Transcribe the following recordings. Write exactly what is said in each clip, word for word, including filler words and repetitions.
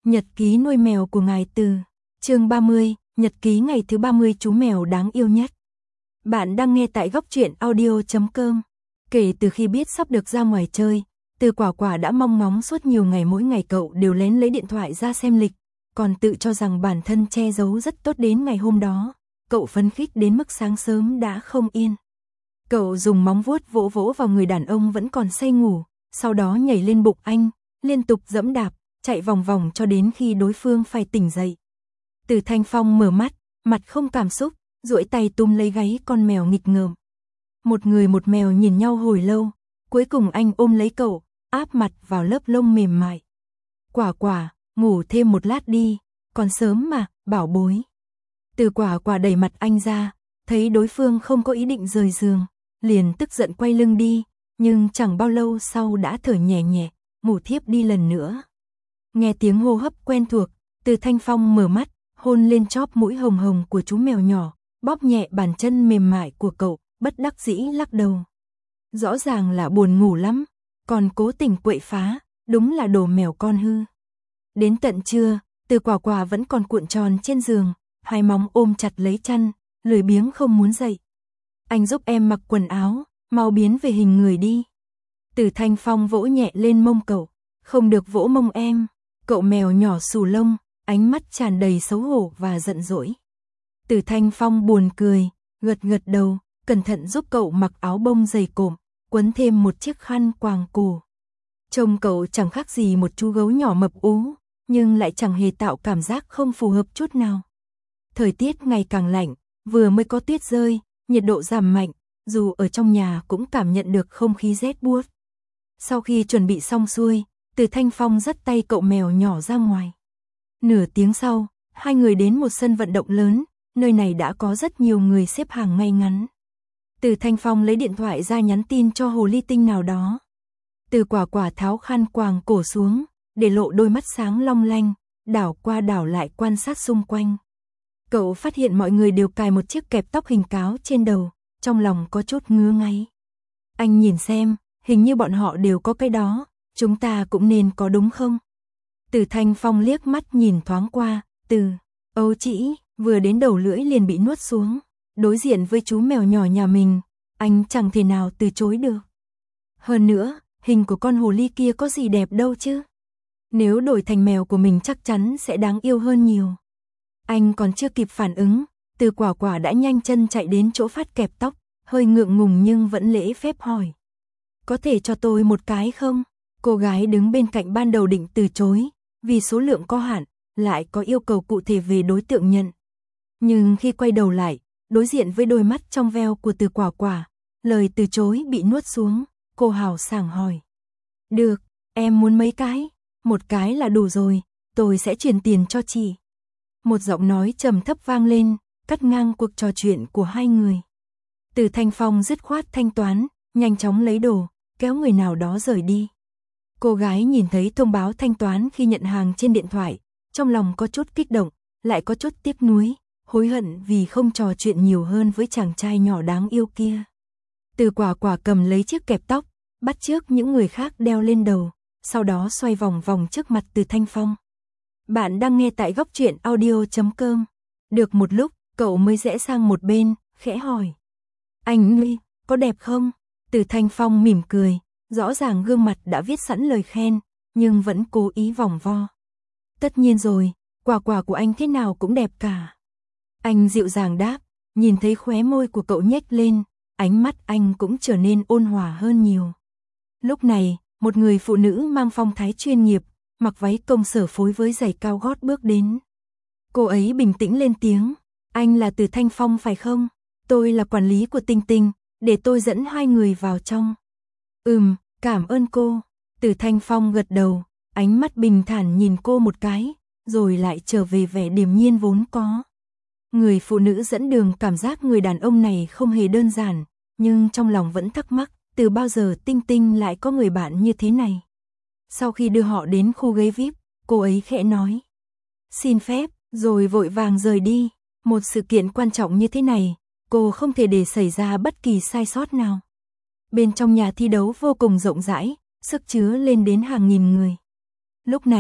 Nhật ký nuôi mèo của ngài Từ. Chương ba mươi, nhật ký ngày thứ ba mươi chú mèo đáng yêu nhất. Bạn đang nghe tại góc truyện audio chấm com. Kể từ khi biết sắp được ra ngoài chơi, Từ Quả Quả đã mong ngóng suốt nhiều ngày, mỗi ngày cậu đều lén lấy điện thoại ra xem lịch, còn tự cho rằng bản thân che giấu rất tốt. Đến ngày hôm đó, cậu phấn khích đến mức sáng sớm đã không yên. Cậu dùng móng vuốt vỗ vỗ vào người đàn ông vẫn còn say ngủ, sau đó nhảy lên bụng anh, liên tục giẫm đạp, chạy vòng vòng cho đến khi đối phương phải tỉnh dậy. Từ Thanh Phong mở mắt, mặt không cảm xúc, duỗi tay túm lấy gáy con mèo nghịch ngợm. Một người một mèo nhìn nhau hồi lâu, cuối cùng anh ôm lấy cậu, áp mặt vào lớp lông mềm mại. Quả Quả, ngủ thêm một lát đi, còn sớm mà, bảo bối. Từ Quả Quả đẩy mặt anh ra, thấy đối phương không có ý định rời giường, liền tức giận quay lưng đi, nhưng chẳng bao lâu sau đã thở nhẹ nhẹ, ngủ thiếp đi lần nữa. Nghe tiếng hô hấp quen thuộc, Từ Thanh Phong mở mắt, hôn lên chóp mũi hồng hồng của chú mèo nhỏ, bóp nhẹ bàn chân mềm mại của cậu, bất đắc dĩ lắc đầu. Rõ ràng là buồn ngủ lắm, còn cố tình quậy phá, đúng là đồ mèo con hư. Đến tận trưa, Từ Quả Quả vẫn còn cuộn tròn trên giường, hai móng ôm chặt lấy chăn, lười biếng không muốn dậy. Anh giúp em mặc quần áo, mau biến về hình người đi. Từ Thanh Phong vỗ nhẹ lên mông cậu, không được vỗ mông em. Cậu mèo nhỏ xù lông, ánh mắt tràn đầy xấu hổ và giận dỗi. Từ Thanh Phong buồn cười, gật gật đầu, cẩn thận giúp cậu mặc áo bông dày cộm, quấn thêm một chiếc khăn quàng cổ. Trông cậu chẳng khác gì một chú gấu nhỏ mập ú, nhưng lại chẳng hề tạo cảm giác không phù hợp chút nào. Thời tiết ngày càng lạnh, vừa mới có tuyết rơi, nhiệt độ giảm mạnh, dù ở trong nhà cũng cảm nhận được không khí rét buốt. Sau khi chuẩn bị xong xuôi, Từ Thanh Phong dắt tay cậu mèo nhỏ ra ngoài. Nửa tiếng sau, hai người đến một sân vận động lớn, nơi này đã có rất nhiều người xếp hàng ngay ngắn. Từ Thanh Phong lấy điện thoại ra nhắn tin cho hồ ly tinh nào đó. Từ Quả Quả tháo khăn quàng cổ xuống, để lộ đôi mắt sáng long lanh, đảo qua đảo lại quan sát xung quanh. Cậu phát hiện mọi người đều cài một chiếc kẹp tóc hình cáo trên đầu, trong lòng có chút ngứa ngáy. Anh nhìn xem, hình như bọn họ đều có cái đó, chúng ta cũng nên có đúng không? Từ Thanh Phong liếc mắt nhìn thoáng qua, từ, âu chỉ, vừa đến đầu lưỡi liền bị nuốt xuống. Đối diện với chú mèo nhỏ nhà mình, anh chẳng thể nào từ chối được. Hơn nữa, hình của con hồ ly kia có gì đẹp đâu chứ. Nếu đổi thành mèo của mình chắc chắn sẽ đáng yêu hơn nhiều. Anh còn chưa kịp phản ứng, Từ Quả Quả đã nhanh chân chạy đến chỗ phát kẹp tóc, hơi ngượng ngùng nhưng vẫn lễ phép hỏi. Có thể cho tôi một cái không? Cô gái đứng bên cạnh ban đầu định từ chối, vì số lượng có hạn, lại có yêu cầu cụ thể về đối tượng nhận. Nhưng khi quay đầu lại, đối diện với đôi mắt trong veo của Từ Quả Quả, lời từ chối bị nuốt xuống, cô hào sảng hỏi. Được, em muốn mấy cái? Một cái là đủ rồi, tôi sẽ chuyển tiền cho chị. Một giọng nói trầm thấp vang lên, cắt ngang cuộc trò chuyện của hai người. Từ Thanh Phong dứt khoát thanh toán, nhanh chóng lấy đồ, kéo người nào đó rời đi. Cô gái nhìn thấy thông báo thanh toán khi nhận hàng trên điện thoại, trong lòng có chút kích động, lại có chút tiếc nuối, hối hận vì không trò chuyện nhiều hơn với chàng trai nhỏ đáng yêu kia. Từ Quả Quả cầm lấy chiếc kẹp tóc, bắt chước những người khác đeo lên đầu, sau đó xoay vòng vòng trước mặt Từ Thanh Phong. Bạn đang nghe tại góc truyện audio chấm com. Được một lúc, cậu mới rẽ sang một bên, khẽ hỏi. Anh ơi, có đẹp không? Từ Thanh Phong mỉm cười, rõ ràng gương mặt đã viết sẵn lời khen, nhưng vẫn cố ý vòng vo. Tất nhiên rồi, Quả Quả của anh thế nào cũng đẹp cả. Anh dịu dàng đáp, nhìn thấy khóe môi của cậu nhếch lên, ánh mắt anh cũng trở nên ôn hòa hơn nhiều. Lúc này, một người phụ nữ mang phong thái chuyên nghiệp, mặc váy công sở phối với giày cao gót bước đến. Cô ấy bình tĩnh lên tiếng, anh là Từ Thanh Phong phải không? Tôi là quản lý của Tinh Tinh, để tôi dẫn hai người vào trong. Ừm, cảm ơn cô. Từ Thanh Phong gật đầu, ánh mắt bình thản nhìn cô một cái, rồi lại trở về vẻ điềm nhiên vốn có. Người phụ nữ dẫn đường cảm giác người đàn ông này không hề đơn giản, nhưng trong lòng vẫn thắc mắc, từ bao giờ Tinh Tinh lại có người bạn như thế này. Sau khi đưa họ đến khu ghế vi ai pi, cô ấy khẽ nói. Xin phép, rồi vội vàng rời đi. Một sự kiện quan trọng như thế này, cô không thể để xảy ra bất kỳ sai sót nào. Bên trong nhà thi đấu vô cùng rộng rãi, sức chứa lên đến hàng nghìn người. Lúc này,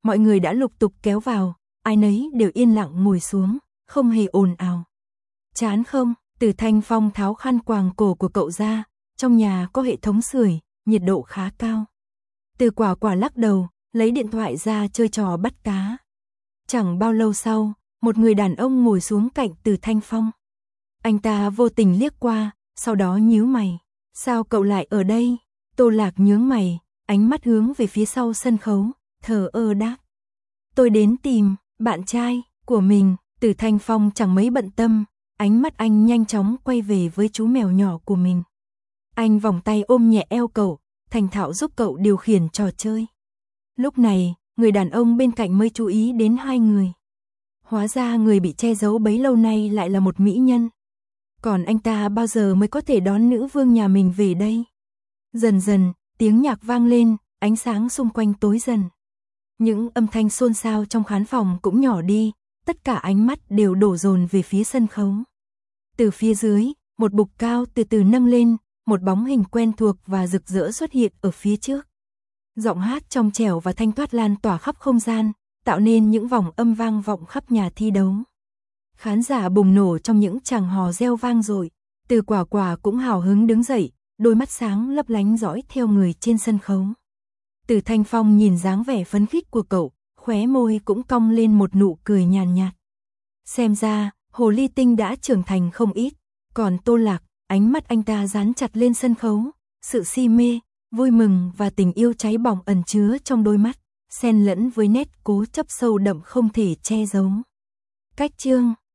mọi người đã lục tục kéo vào, ai nấy đều yên lặng ngồi xuống, không hề ồn ào. Chán không? Từ Thanh Phong tháo khăn quàng cổ của cậu ra, trong nhà có hệ thống sưởi, nhiệt độ khá cao. Từ Quả Quả lắc đầu, lấy điện thoại ra chơi trò bắt cá. Chẳng bao lâu sau, một người đàn ông ngồi xuống cạnh Từ Thanh Phong. Anh ta vô tình liếc qua, sau đó nhíu mày. Sao cậu lại ở đây? Tô Lạc nhướng mày, ánh mắt hướng về phía sau sân khấu, thờ ơ đáp. Tôi đến tìm bạn trai của mình. Từ Thanh Phong chẳng mấy bận tâm, ánh mắt anh nhanh chóng quay về với chú mèo nhỏ của mình. Anh vòng tay ôm nhẹ eo cậu, thành thạo giúp cậu điều khiển trò chơi. Lúc này, người đàn ông bên cạnh mới chú ý đến hai người. Hóa ra người bị che giấu bấy lâu nay lại là một mỹ nhân. Còn anh ta bao giờ mới có thể đón nữ vương nhà mình về đây? Dần dần, tiếng nhạc vang lên, ánh sáng xung quanh tối dần. Những âm thanh xôn xao trong khán phòng cũng nhỏ đi, tất cả ánh mắt đều đổ dồn về phía sân khấu. Từ phía dưới, một bục cao từ từ nâng lên, một bóng hình quen thuộc và rực rỡ xuất hiện ở phía trước. Giọng hát trong trẻo và thanh thoát lan tỏa khắp không gian, tạo nên những vòng âm vang vọng khắp nhà thi đấu. Khán giả bùng nổ trong những tràng hò reo vang dội. Từ Quả Quả cũng hào hứng đứng dậy, đôi mắt sáng lấp lánh dõi theo người trên sân khấu. Từ Thanh Phong nhìn dáng vẻ phấn khích của cậu, khóe môi cũng cong lên một nụ cười nhàn nhạt. Xem ra, hồ ly tinh đã trưởng thành không ít. Còn Tô Lạc, ánh mắt anh ta dán chặt lên sân khấu, sự si mê, vui mừng và tình yêu cháy bỏng ẩn chứa trong đôi mắt, xen lẫn với nét cố chấp sâu đậm không thể che giấu. Cách chương